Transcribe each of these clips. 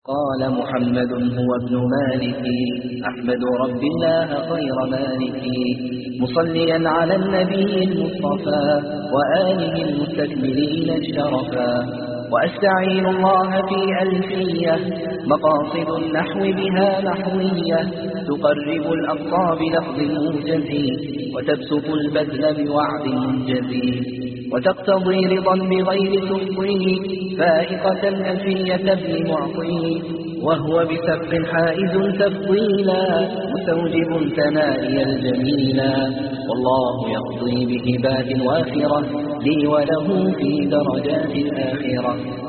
قال محمد هو ابن مالك أحمد رب الله خير مالك مصليا على النبي المصطفى وآله المستكملين الشرفا وأستعين الله في ألفية مقاصد النحو بها نحوية تقرب الأقصى بلفظ موجز وتبسط البذل بوعد منجز وتقتضي رضا بغير سخطه فائقة ألفية ابن معطي وهو بسبق حائز تفضيلا مستوجب ثنائي الجميلا والله يقضي بهبات وافرة لي وله في درجات الآخرة.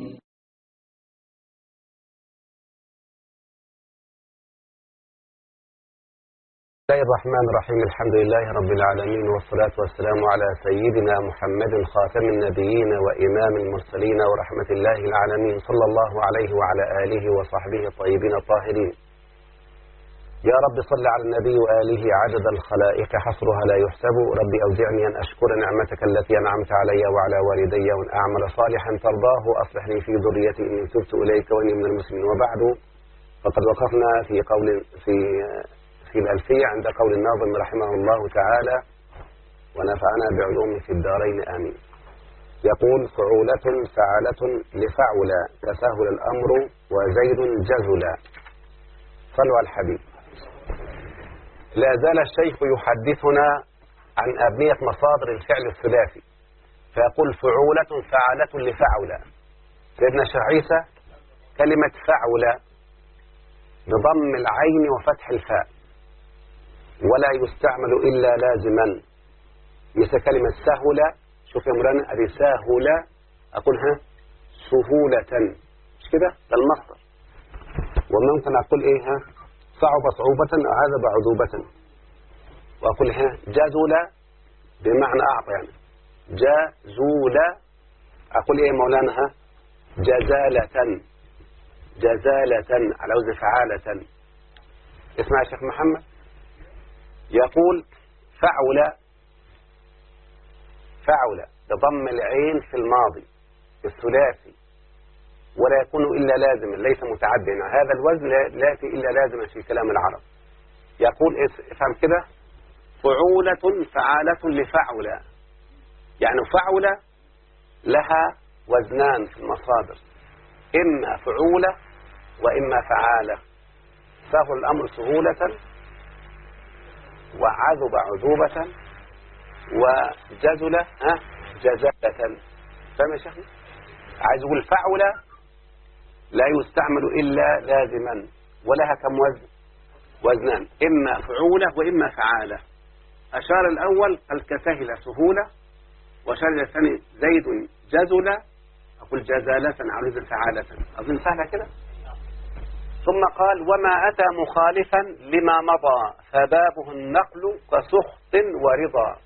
بسم الله الرحمن الرحيم. الحمد لله رب العالمين والصلاة والسلام على سيدنا محمد خاتم النبيين وإمام المرسلين ورحمة الله العالمين صلى الله عليه وعلى آله وصحبه الطيبين الطاهرين. يا رب صل على النبي وآله عدد الخلائق حصرها لا يحسب. رب أوزعني أن أشكر نعمتك التي أنعمت علي وعلى والدي وأن أعمل صالحا ترضاه وأصلح لي في ذريتي إني تبت إليك وإني من المسلمين. وبعد فقد وقفنا في الألفية عند قول الناظم رحمه الله تعالى ونفعنا بعلومه في الدارين آمين. يقول فعولة فعالة لفعلا تسهل الأمر وزيد جزلا. صلوا على الحبيب. لا زال الشيخ يحدثنا عن أبنية مصادر الفعل الثلاثي فيقول فعولة فعالة لفعلا. سيدنا الشيخ عيسى كلمة فعولة بضم العين وفتح الفاء ولا يستعمل إلا لازما، مثل كلمة سهولة. شوف يا مولانا أدي سهولة أقولها سهولة مش كده؟ ده المصدر. وممكن أقول إيه ها صعب صعوبة عذب عذوبة وأقولها جزولة بمعنى أعطى يعني جزولة. أقول إيه مولانا ها جزالة جزالة على وزن فعالة. اسمع يا شيخ محمد. يقول فعل بضم العين في الماضي الثلاثي ولا يكون إلا لازما ليس متعديا. هذا الوزن لا يأتي إلا لازما في كلام العرب. يقول افهم كده فعولة فعالة لفعل، يعني فعل لها وزنان في المصادر إما فعولة وإما فعالة. سهل الأمر سهولة وعذب عذوبة وجزلة جزالة. فاهم يا شيخنا؟ عايز يقول فعولة لا يستعمل إلا لازما ولها كم وزنان إما فعولة وإما فعالة. أشار الأول قال كسهل سهولة وأشار الثاني زيد جزلة أقول جزالة على وزن فعالة. أظن سهلة كده. ثم قال وما أتى مخالفا لما مضى فبابه النقل كسخط ورضا.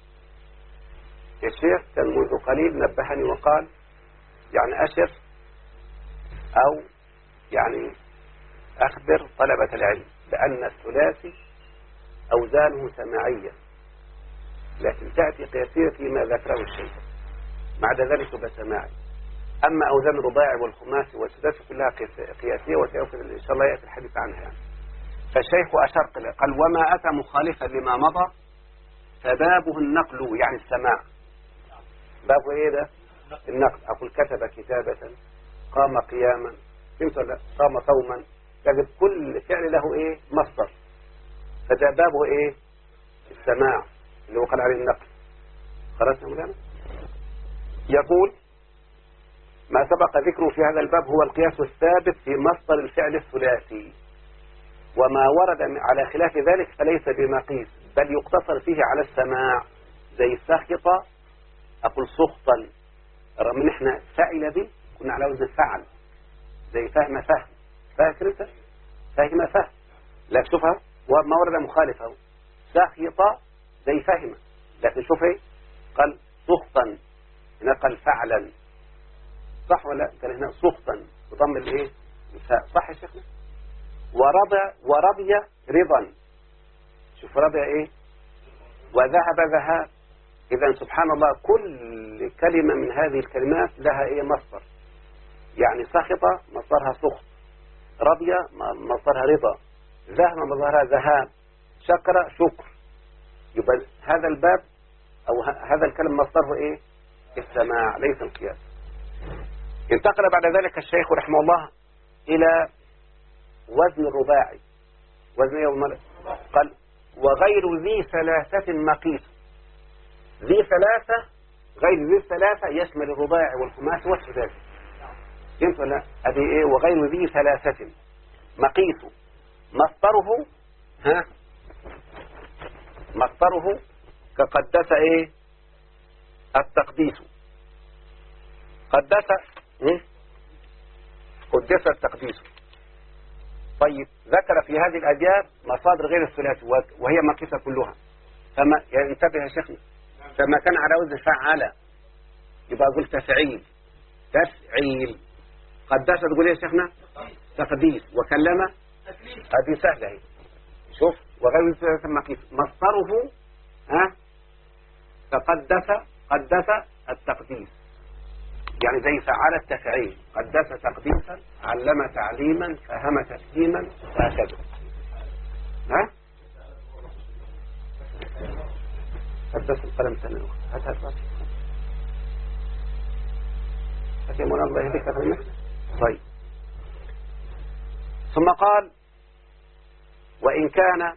الشيخ كان منذ قليل نبهني وقال يعني أشر أو يعني أخبر طلبة العلم بأن الثلاثي أوزانه سماعية لكن تأتي قياسية فيما ذكره الشيخ بعد ذلك بسماعي. أما أوزان الرباعي والخماسي والسداسي كلها قياسية وسيأخذ إن شاء الله يأتي الحديث عنها يعني. فالشيخ أشار قال وما أتى مخالفا لما مضى فبابه النقل يعني السماع. بابه إيه ده؟ النقل. أقول كتب كتابة قام قياما فهمت ولا قام صوما. تجد كل فعل له إيه مصدر فده بابه إيه السماع اللي هو قال عليه النقل. خلاص يا مولانا. يقول ما سبق ذكره في هذا الباب هو القياس الثابت في مصدر الفعل الثلاثي وما ورد على خلاف ذلك فليس بمقيس بل يقتصر فيه على السماع. زي سخط أقول سخطا رغم ان احنا فعل به كنا على وزن فعل. زي فهم فاكر انت فهم لكن شوفها وما ورد مخالفه سخط زي فهم لكن شوف ايه قال سخطا هنا قال فعلا صح ولا كان هنا سخطا بضم الايه الفاء صح يا شيخنا. ورضي رضا. شوف رضي ايه وذهب. إذا سبحان الله كل كلمة من هذه الكلمات لها إيه مصدر يعني سخط مصدرها سخط، رضي مصدرها رضا، ذهب مصدرها ذهاب، شكر شكر. يبقى هذا الباب أو هذا الكلام مصدره إيه؟ السماع ليس القياس. انتقل بعد ذلك الشيخ رحمه الله إلى وزن الرباعي. وزن يوم قال وغير ذي ثلاثة مقيس. ذي ثلاثة غير ذي الثلاثة يشمل الرباعي والخماس والسداسي. فهمت ولا؟ هذه إيه؟ وغير ذي ثلاثة مقيس مصدره مصدره كقدس إيه؟ التقديس. قدس التقديس. طيب ذكر في هذه الأبيات مصادر غير الثلاثي وهي مقيسة كلها. فما يعني انتبه يا شيخنا، فما كان على وزن فعل يبقى أقول تفعيل. قدس تقول إيه يا شيخنا؟ تقديس. وكلم هذه سهلة هي. شوف وغير الثلاثي مقيس مصدره قدس التقديس، يعني زي فعل التفعيل، قدس تقديسا، علم تعليما، فهم تفهيما، وهكذا. قدس القلم سنة هات يا مولانا الله يهديك فهمك. طيب ثم قال وإن كان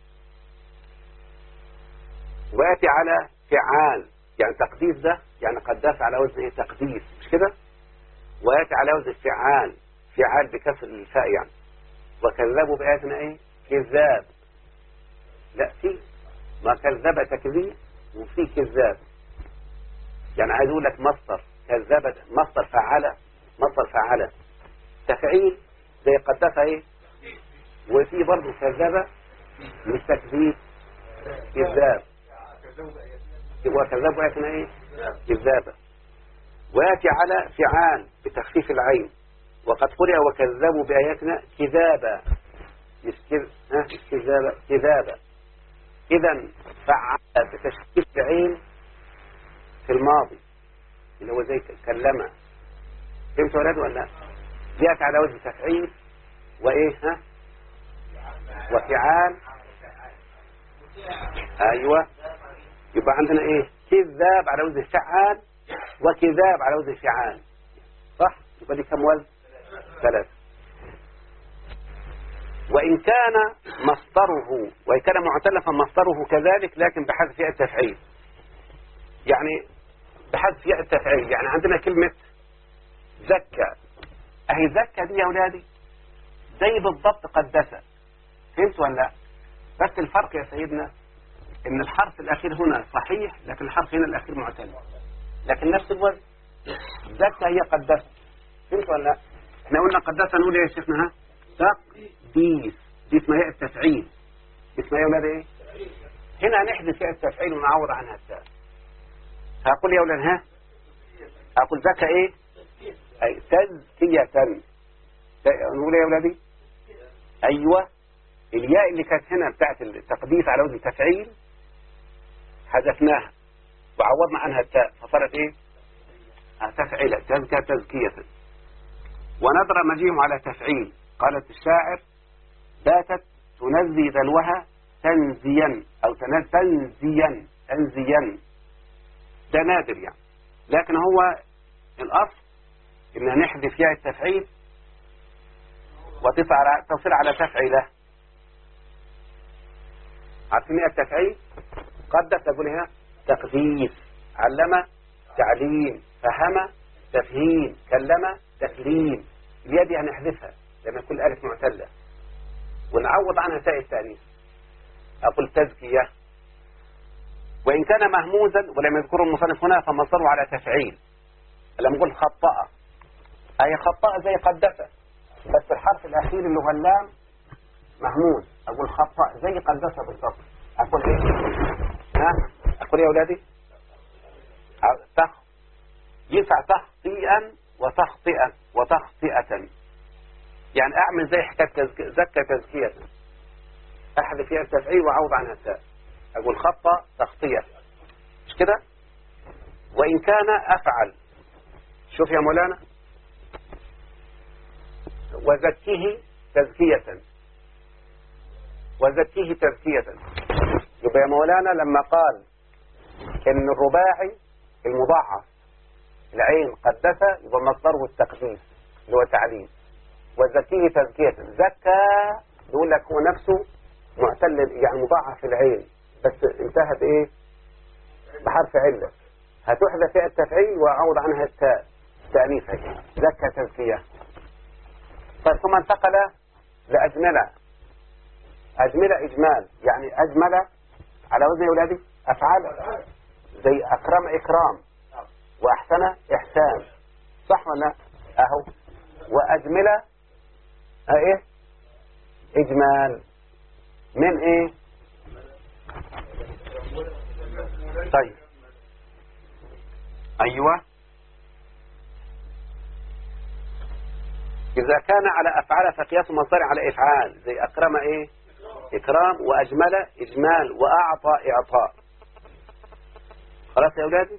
ويأتي على فعال، يعني تقديس ده يعني قداس على وزن ايه؟ تقديس، مش كده؟ ويأتي على وزن فعال بكسر الفاء يعني. وكذبوا بآياتنا ايه؟ كذاب. لا في ما كذب تكذيب وفي كذاب، يعني عايز اقول لك مصدر كذب مصدر فعل تفعيل زي قدس ايه؟ وفي برضه كذب مش تكذيب كذاب. وكذبوا آياتنا ايه؟ كذابة. ويأتي على فعال بتخفيف العين. وقد قرئ وكذبوا بآياتنا كذابة مش كذابة. إذن فعال بتشكيل العين في الماضي اللي هو زي كلمة. فهمت يا ولاد ولا؟ يأتي على وجه تفعيل وإيه وفعال. أيوة. يبقى عندنا ايه؟ كذاب على وزن فعال وكذاب على وزن فعال، صح؟ يبقى دي كم وزن؟ 3. وإن كان معتلا فمصدره كذلك لكن بحذف ياء التفعيل. يعني بحذف ياء التفعيل، يعني عندنا كلمة زكى. اهي زكى دي يا أولادي زي بالضبط قدسة. فهمت ولا لا؟ بس الفرق يا سيدنا ان الحرف الاخير هنا صحيح لكن الحرف هنا الاخير معتل، لكن نفس الوزن. زكى هي قدسة. فهمت ولا لا؟ احنا قلنا قدسة نقول ايه يا شيخنا؟ تقديس. دي اسمها ياء التفعيل. اسمها يا ولاد ايه؟ هنا هنحذف ياء التفعيل ونعوض عنها التاء. هقول يا ولاد هقول زكى ايه؟ اي تزكية. نقول ايه يا ولادي؟ ايوه. الياء اللي كانت هنا بتاعت التقديس على وزن تفعيل حذفناها وعوضنا عنها التاء فصارت ايه؟ تفعيلة. تزكية. ونظر مجيهم على تفعيل. قالت الشاعر باتت تنزي دلوها تنزيا أو تنزيا. ده نادر يعني، لكن هو الأصل إن نحذف ياء التفعيل وتصير على تفعيله. عارفين ايه التفعيل؟ قدس تقول هنا تقديس، علم تعليم، فهم تفهيم، كلم تكليم. الياء دي هنحذفها لما يكون الالف معتله ونعوض عنها تاء التانيث. اقول تزكيه. وان كان مهموزا ولم يذكره المصنف هنا فمصدره على تفعيل. لما نقول خطأ اي خطأ زي قدسه بس الحرف الاخير اللي هو اللام مهموز. اقول خطأ زي قدسه بالضبط. اقول ايه؟ اقول يا اولادي ينفع تخطيئا وتخطئة. يعني اعمل زي حكايه زكى تزكيه، احذف فيها التفعيل واعوض عنها التاء. اقول خطأ تخطية، مش كده؟ وان كان افعل. شوف يا مولانا وزكيه تزكية، وزكيه تزكية. يبقى يا مولانا لما قال إن الرباعي المضاعف العين قدسة يبقى مصدره التقديس اللي هو تعليم. وزكيه تزكية، زكى يقول لك هو نفسه معتل يعني مضاعف العين بس انتهت ايه بحرف علة، هتحذف فيها التفعيل وأعوض عنها التاء تأنيث زكى تزكية. طيب ثم انتقل لأجملة. أجملة إجمال، يعني أجمل على وزن يا أولادي أفعال، زي أكرم إكرام وأحسن إحسان، صح ولا أهو؟ وأجملة إيه إجمال من إيه؟ طيب أيوة، إذا كان على أفعال فقياس مصدر على إفعال، زي أكرم إيه إكرام، وأجمل إجمال، وأعطى إعطاء. خلاص يا أولادي؟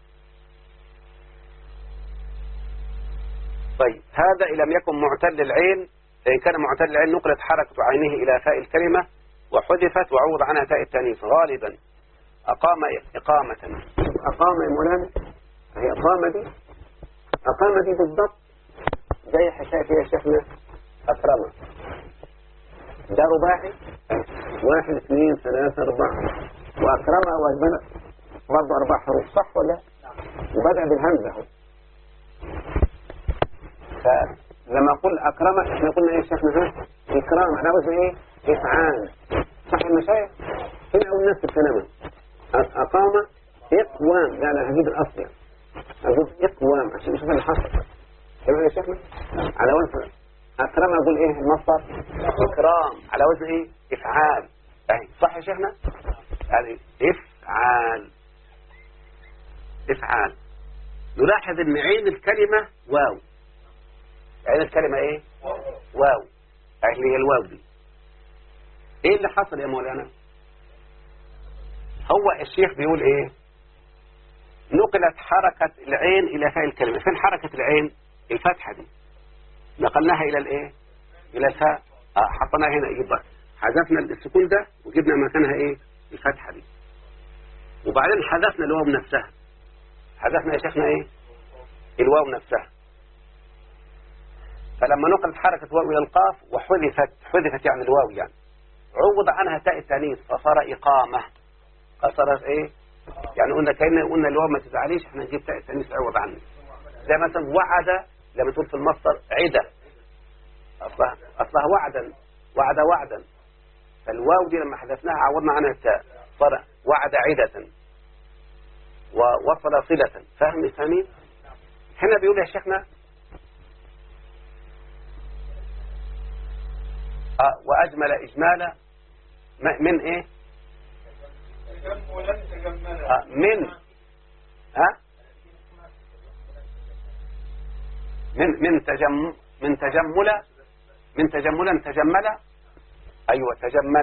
طيب هذا إن لم يكن معتل العين، إن كان معتل العين نقلت حركة عينه إلى فاء الكلمة وحذفت وعوض عنها تاء التانيث. غالبا أقام إقامة. أقام يا مولانا، هي أقامة دي، أقامة دي بالضبط زي حكاية يا شيخنا أكرمة، ده رباعي 1 2 3 4، وأكرمة وأجملة برضه 4 حروف، صح ولا؟ وبدأ بالهمزة اهو. فلما أقول أكرمة احنا قلنا إيه شيخنا؟ إكرام على وزن إيه؟ إفعال، صح المشايخ؟ هنا أول نفس الكلمة أقام إقوام، لا لا هجيب الأصل، هجيب إقوام عشان نشوف اللي حصل. تمام يا شيخنا؟ على وزن أكرم أقول إيه المصدر؟ إكرام على وزن إيه؟ إفعال. أي صح يا شيخنا؟ يعني إفعال، إفعال. نلاحظ إن عين الكلمة واو، عين الكلمة إيه؟ واو، اللي هي الواو دي. إيه اللي حصل يا مولانا؟ هو الشيخ بيقول إيه؟ نقلت حركة العين إلى فاء الكلمة. فين حركة العين؟ الفتحة دي نقلناها إلى الإيه؟ إلى الفاء. حطيناها هنا، يبقى حذفنا السكون ده وجبنا مكانها إيه؟ الفتحة دي. وبعدين حذفنا الواو نفسها، حذفنا يا شيخنا إيه؟ الواو نفسها. فلما نقلت حركة واو إلى القاف وحذفت يعني الواو يعني عوض عنها تاء التانيث فصار إقامة. صارت إيه؟ يعني قلنا الواو ما تزعليش، احنا نجيب تاء التانيث عوض عنه. زي مثلا وعد لما تقول في المصدر عدة، أصلها وعدا، فالواو دي لما حذفناها عوضنا عنها التاء صار وعد عدة ووصل صلة. فاهمين؟ هنا بيقول يا شيخنا وأجمل إجمالا من إيه؟ من تجمل. أيوة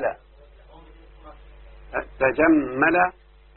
تجمل.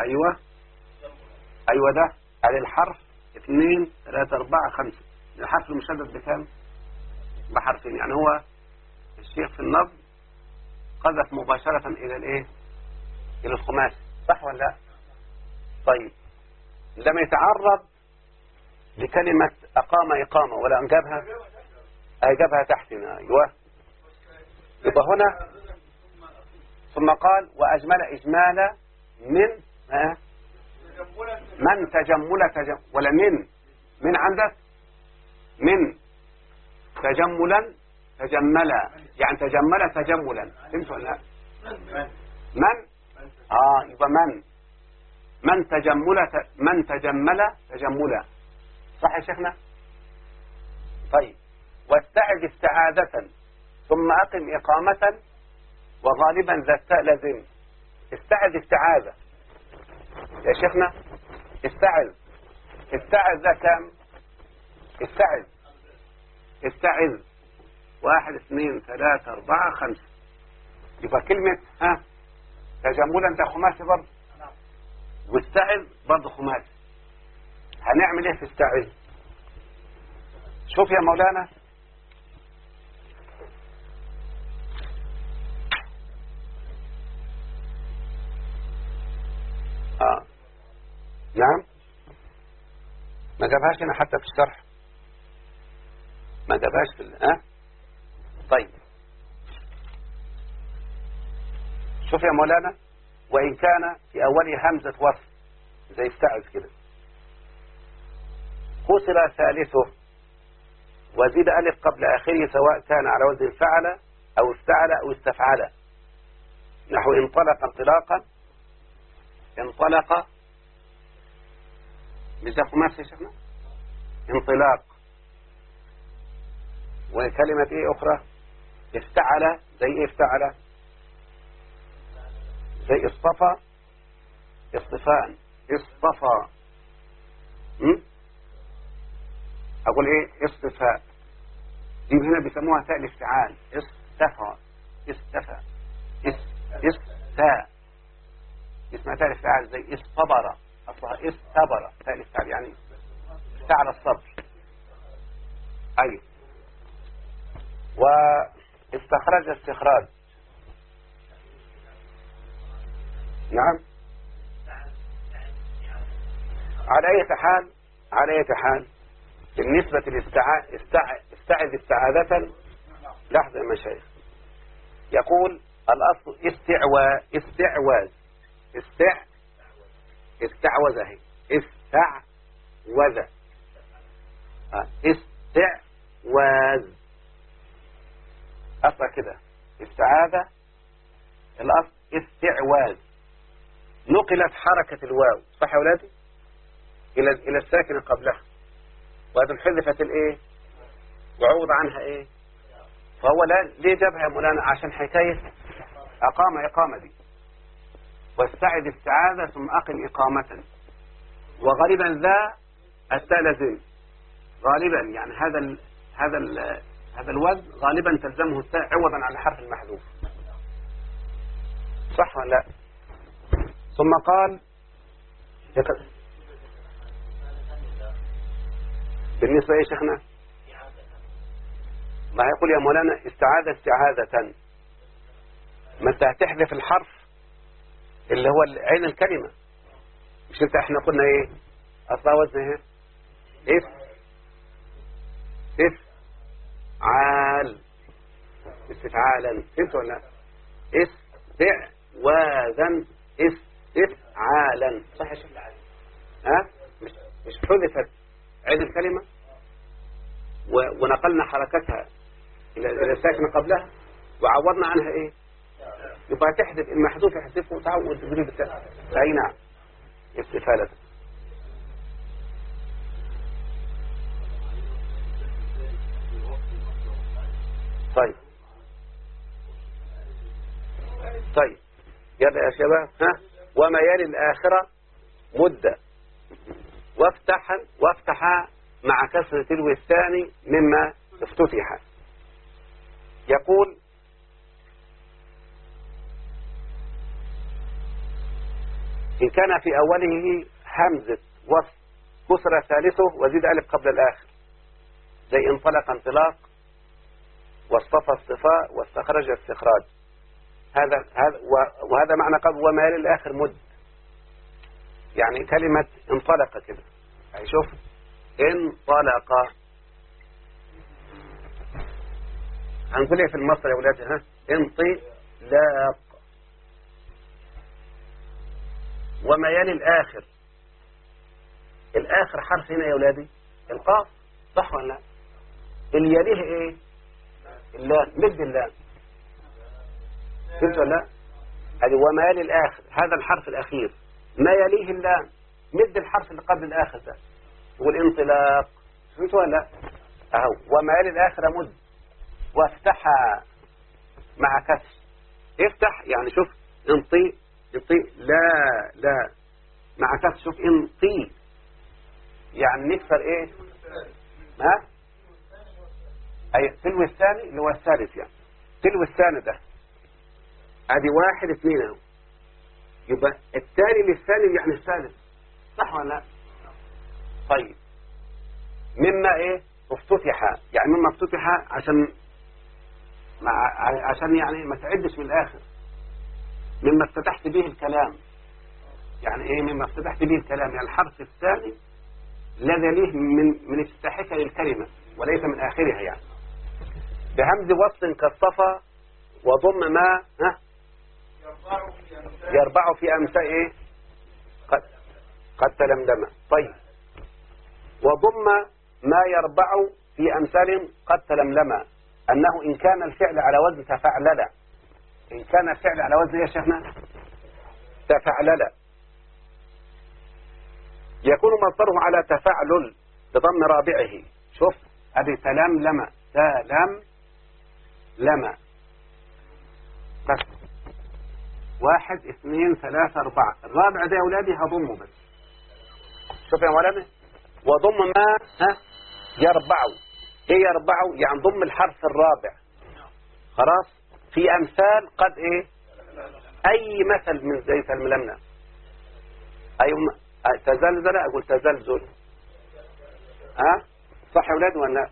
أيوة ده على الحرف 2 3 4 5. الحرف المشدد بكام؟ بحرفين. يعني هو الشيخ في النظم قذف مباشرة إلى الإيه؟ إلى الخماسي، صح ولا لا؟ طيب لما يتعرض لكلمة أقام إقامة ولا أجابها تحت هنا. أيوة، يبقى هنا ثم قال وأجمل إجمالا من تجمل ولا من عندك من تجملا تجملا، يعني تجملا، فهمت ولا لا؟ من يبقى من تجمل تجملا، صح يا شيخنا؟ طيب واستعد استعادة ثم أقم إقامة وغالبا ذا التاء لازم. استعد استعادة يا شيخنا، استعد ذا كام؟ استعد 1 2 3 4 5. يبقى كلمة تجملا ده خماسي برضه، واستعد برضه خماسي. هنعمل ايه في استعد؟ شوف يا مولانا، نعم، ما جابهاش هنا حتى في الشرح، ما جابهاش في طيب شوف يا مولانا، وإن كان في أوله همزة وصل زي استعذ كده، كسر ثالثه وزيد ألف قبل آخره سواء كان على وزن فعل أو افتعل أو استفعل، نحو انطلق انطلاقا، انطلق مثل خماس يا شيخنا، انطلاق. وكلمة ايه أخرى؟ افتعل، زي ايه افتعل؟ زي اصطفى، اصطفاء، اصطفى. أقول ايه؟ اصطفاء. دي هنا بيسموها تاء الافتعال، اصطفى، استفى، استا، اسمها تاء الافتعال. زي اصطبر، أصلها استبر، تاء الافتعال يعني افتعل الصبر. أي. واستخرج استخراج. نعم. على أي حال بالنسبة استعذ استعاذة. لحظة يا مشايخ، يقول الأصل استعواذ، استعوذ اهي، استعوذ، استعواذ، أصلا كده استعاذة، الأصل استعواذ. نقلت حركة الواو، صح يا ولادي، إلى الساكنة قبلها، وهذا حذفت الايه وعوض عنها ايه. فهو ليه جابها يا مولانا؟ عشان حكاية إقامة دي، واستعذ استعاذة ثم أقم إقامة. وغالبا ذا التاء لازم غالبا، يعني هذا الوزن غالبا تلزمه التاء عوضا على الحرف المحذوف، صح ولا لا؟ ثم قال بالنسبة ايه شيخنا؟ ما هيقول يا مولانا استعاذ استعاذة، ما انت هتحذف الحرف اللي هو عين الكلمة، مش انت احنا قلنا ايه اصلا وزنها عال، استفعالا، فهمت ولا لا؟ استعواذا، استفعالا، صح يا شيخ؟ مش حذفت عين الكلمة ونقلنا حركتها إلى الساكنة قبلها وعوضنا عنها إيه؟ يبقى تحذف المحذوف، يحذفه وتعود تجريب التاء. أي نعم، استفالة. طيب يلا يا شباب، وما يلي الآخرة مدة وافتح مع كسر تلو الثاني مما افتتح. يقول إن كان في أوله همزة وصل كسر ثالثه وزيد ألف قبل الآخر، زي انطلق انطلاق، واصطفى اصطفاء، واستخرج استخراج. وهذا معنى قبل وما يلي الآخر مد، يعني كلمة انطلق كده، يعني شوف انطلق، هنقول ايه في المصدر يا ولاد؟ انطلاق. وما يلي الآخر حرف هنا يا ولادي القاف، صح ولا لا؟ اللي يليه ايه؟ اللام، مد اللام، فهمت ولا لا؟ هذه وما يلي الآخر، هذا الحرف الأخير ما يليه اللام، مد الحرف اللي قبل الآخر ده، والانطلاق، فهمت ولا لا؟ اهو وما يلي الآخر مد، وافتح مع كسر. افتح يعني شوف انطي لا مع كسر، شوف انطي يعني نكسر ايه؟ اي تلو الثاني اللي هو الثالث، يعني تلو الثاني ده ادي 1 2 اهو، يبقى الثاني للثاني يعني الثالث، صح ولا لا؟ طيب مما ايه افتتح، يعني مما افتتح عشان يعني ما تعدش من الاخر، مما افتتحت به الكلام، يعني إيه مما افتتحت به الكلام، يعني الحرف الثاني الذي ليه من افتتاحك للكلمة وليس من آخرها، يعني بهمز وصل كالصفا وضم ما يربع في أمثال إيه قد تلملم. طيب وضم ما يربع في أمثال قد تلملم، أنه إن كان الفعل على وزن تفعلل، إن كان الفعل على وزن يا شيخنا تفعلل يكون مصدره على تفعلل بضم رابعه. شوف أبي تلملم تلملم. بس 1 2 3 4 الرابع ده يا أولادي هضمه بس. شوف يا مولانا وضم ما يربع. ايه يربع؟ يعني ضم الحرف الرابع خلاص في أمثال قد ايه أي مثل من زي تلملمنا. أي تزلزل أقول تزلزل. صح يا أولاد ولا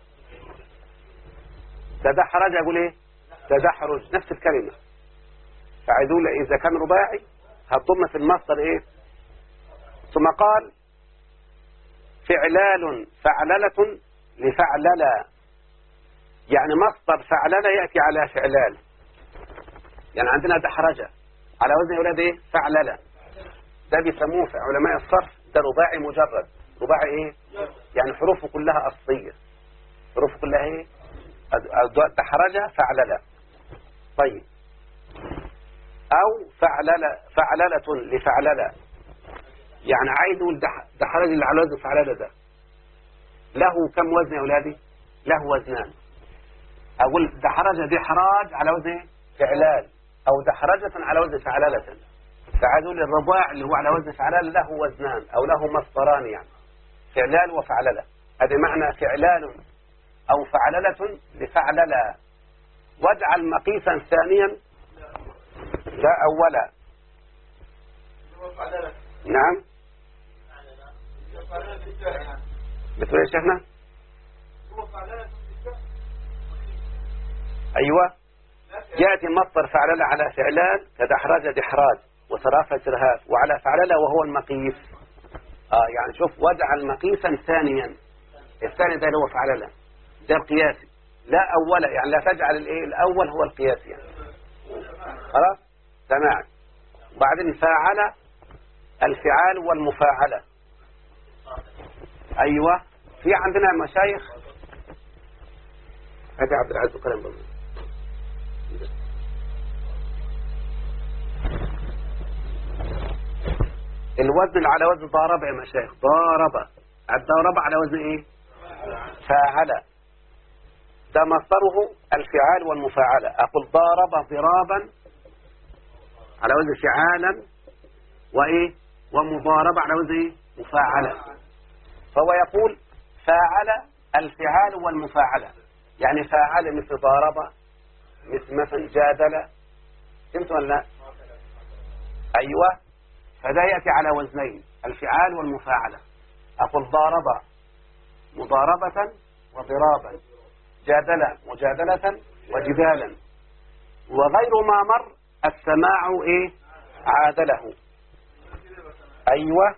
تدحرج أقول ايه تدحرج، نفس الكلمة. فعيدوا لي إذا كان رباعي هتضم في المصدر ايه. ثم قال فعلال فعللة لفعللا، يعني مصدر فعللة يأتي على فعلال. يعني عندنا دحرجة على وزن أولاد ايه فعللة، ده بيسموه في علماء الصرف ده رباعي مجرد. رباعي ايه يعني حروفه كلها أصلية، حروفه كلها ايه دحرجة فعللة. طيب أو فعللة لفعللة، يعني عايز دحرج اللي على وزن فعللة ده له كم وزن يا أولادي؟ له وزنان. أقول دحرجة دحراج على وزن فعلال، أو دحرجة على وزن فعللة. فعايز أقول الرباع اللي هو على وزن فعلال له وزنان أو له مصدران، يعني فعلال وفعللة. هذا معنى فعلال أو فعللة لفعللة. واجعل مقيسا ثانيا لا أولا. نعم بتقول يا شيخنا أيوة يأتي مصدر فعلل على فعلال كدحرج دحراج وصرافة سرهاف، وعلى فعلل وهو المقيس. يعني شوف واجعل مقيسا ثانيا. الثاني ده اللي هو فعلل ده القياسي، لا أولا، يعني لا تجعل الايه الأول هو القياسي يعني. خلاص تمام. وبعدين فاعل الفعال والمفاعلة. أيوة في عندنا مشايخ هذا عبد العزيز وكلام بالله. الوزن اللي على وزن ضارب يا مشايخ، ضارب. الضارب على وزن ايه فاعل، ده مصدره الفعال والمفاعلة. أقول ضارب ضرابا على وزن فعالا وإيه ومضاربة على وزن إيه مفاعلة. فهو يقول فاعل الفعال والمفاعلة، يعني فاعل مثل ضارب مثل جادل. فهمت ولا لا؟ أيوة. فده يأتي على وزنين الفعال والمفاعلة. أقول ضارب مضاربة وضرابا، جادل مجادلة وجدالا. وغير ما مر السماع إيه عادله. أيوة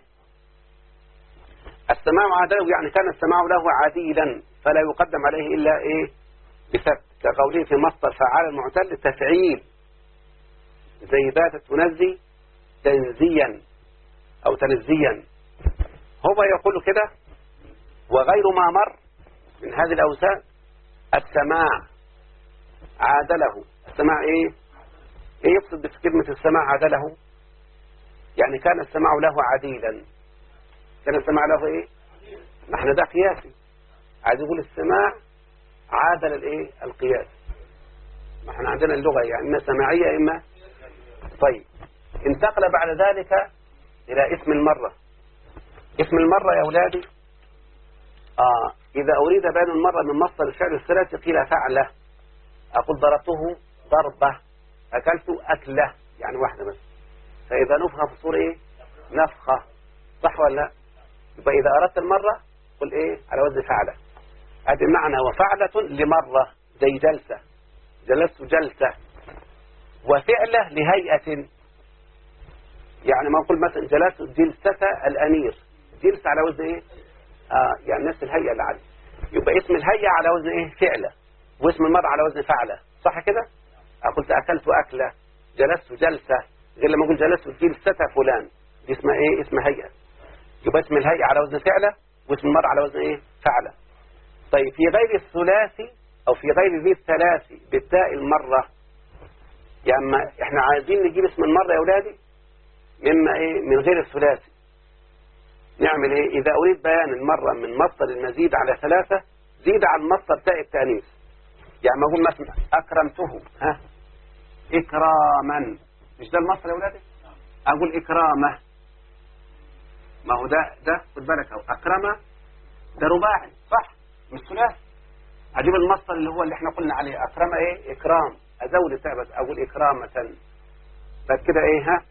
السماع عادله، يعني كان السماع له عديلا فلا يقدم عليه إلا إيه بثبت، كقوله في مصدر فعال المعتل تفعيل زي باتت تنزي تنزيا أو تنزيا. هو يقول كده. وغير ما مر من هذه الأوزان السماع عادله. السماع إيه يقصد بكلمة السماع عادله؟ يعني كان السماع له عديلا. كان السماع له إيه نحن ده قياسي، عايز يقول السماع عادل الإيه القياس. ما احنا عندنا اللغة يعني إما سماعية إما. طيب انتقل بعد ذلك إلى اسم المرة. اسم المرة يا أولادي إذا أريد بيان المرة من مصدر الفعل الثلاثي قيل فعله. أقول ضربته ضربة، أكلت أكلة، يعني واحدة بس. فإذا نفخ في الصور إيه نفخة، صح ولا لا؟ يبقى إذا أردت المرة قل إيه على وزن فعله. هذه معنى وفعلة لمرة زي جلسة، جلست جلسة. وفعله لهيئة، يعني ما أقول مثلا جلست جلسة الأمير، جلسة على وزن إيه؟ يعني نفس الهيئة اللي عليه، يبقى اسم الهيئة على وزن إيه؟ فعلة، واسم المرء على وزن فعلة، صح كده؟ قلت أكلت أكلة، جلست جلسة، غير لما أقول جلست جلسة فلان، دي اسمها إيه؟ اسم هيئة. يبقى اسم الهيئة على وزن فعلة، واسم المرء على وزن إيه؟ فعلة. طيب في غير الثلاثي أو في غير ذي الثلاثي بالتاء المرة، يعني إحنا عايزين نجيب اسم المرة يا أولادي مما إيه؟ من غير الثلاثي. نعمل إيه؟ إذا أريد بيان المرة من مصدر المزيد على ثلاثة، زيد عن مصدر تاء التأنيث. يعني ما أقول مثلا أكرمته، إكراما، مش ده المصدر يا أولادي؟ أقول إكرامه، ما هو ده خد بالك، أو أكرمه ده رباعي صح؟ مش ثلاثي. أجيب المصدر اللي احنا قلنا عليه، أكرمه إيه؟ إكرام، أزود التاء بس أقول إكرامة. بس كده إيه؟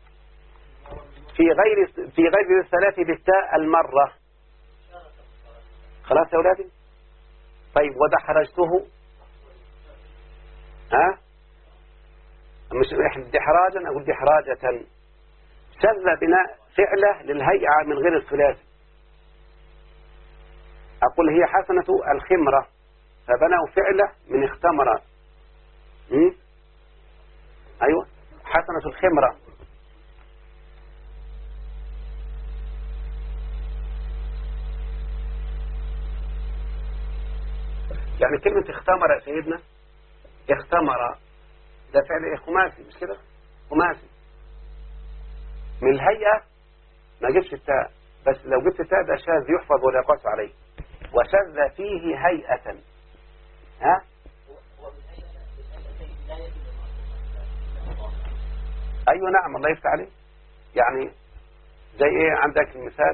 في غير الثلاثي بالتاء المرة. خلاص يا أولادي؟ طيب ودحرجته، مش دحراجا، أقول دحراجة. شذ بناء فعلة للهيئة من غير الثلاثي، أقول هي حسنة الخمرة، فبنوا فعلة من اختمر. أيوة، حسنة الخمرة. يعني كلمة اختمر يا سيدنا، اختمر ده فعل خماسي مش كده؟ خماسي. من الهيئة ما جبش التاء، بس لو جبت التاء ده شاذ يحفظ ولا يقاس عليه. وشذ فيه هيئة. أيوة نعم، الله يفتح عليه. يعني زي ايه؟ عندك المثال،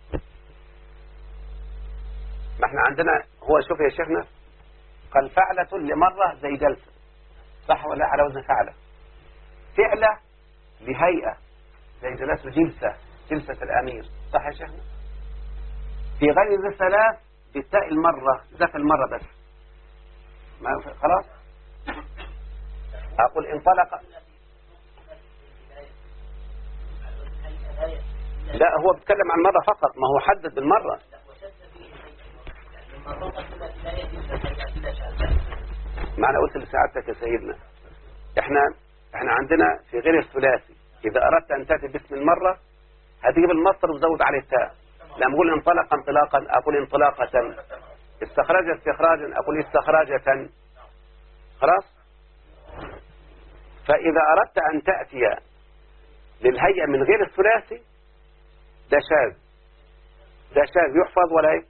ما احنا عندنا، هو شوف يا شيخنا، قال فعلة لمرة زي جلسة، صح ولا على وزن فعلة؟ فعلة لهيئة زي جلسة جلسة الأمير، صح يا شيخنا؟ في غير ذي الثلاث بالتاء المرة، ذاك المرة بس، ما خلاص. أقول انطلق، لا هو بيتكلم عن مرة فقط، ما هو حدد بالمرة. ما أنا قلت لسعادتك يا سيدنا، احنا عندنا في غير الثلاثي إذا أردت أن تأتي باسم المرة هتجيب المصدر وتزود عليه التاء. لما أقول انطلق انطلاقا أقول انطلاقة، استخرج استخراجا أقول استخراجة. خلاص. فإذا أردت أن تأتي للهيئة من غير الثلاثي ده شاذ يحفظ ولا ايه؟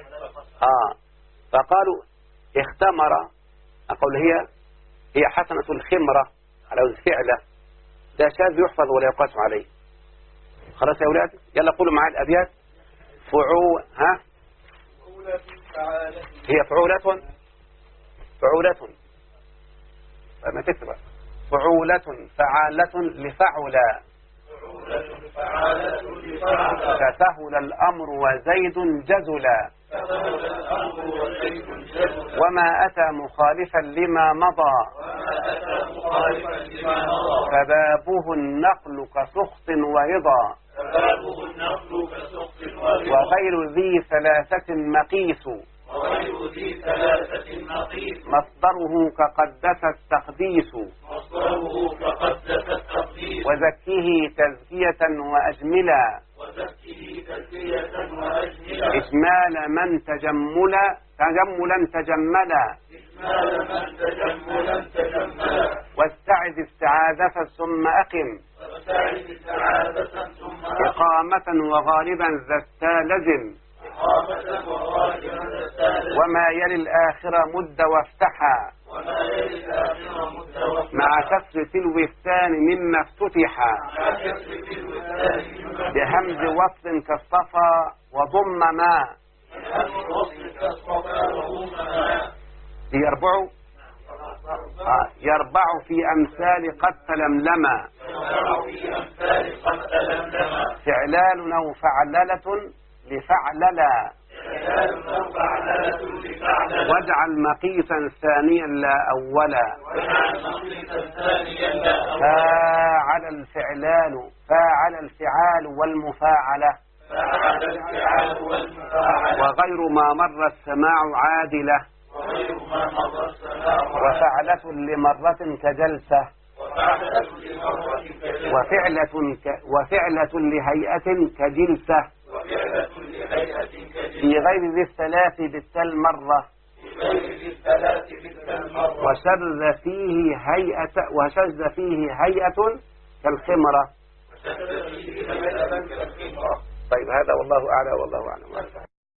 فقالوا اختمر، أقول هي حسنة الخمرة على وزن فعلة، ده شاذ يحفظ ولا يقاس عليه. خلاص يا أولاد، يلا قولوا معي الأبيات. هي فعولة ما تكتب فعولة فعالة لفعلا، فسهل الأمر وزيد جزلا، وما أتى مخالفا لما مضى، فبابه النقل كسخط ورضا، وغير ذي ثلاثة مقيس، مصدره كقدس التقديس، وزكيه تزكية وأجملا، إجمال من تجملا واستعذ استعاذة ثم أقم، إقامة وغالبا ذا التالزم، وما يلي الآخرة مد وافتحا، مع كسر تلو الثاني مما افتتحا، بهمز وصل كالصفا وضم ما، يربع في أمثال قد تلملما، فعلال أو فعللة لفعللا، واجعل مقيسا ثانيا لا أولا، فاعل الفعلان فاعل الفعال والمفاعلة وغير ما مر السماع عادلة وفعلة لمرة كجلسة وفعلة لهيئة كجلسة في غير ذي الثلاث بالتل مرة وشذ فيه هيئة كالخمرة. طيب هذا والله أعلى والله أعلم.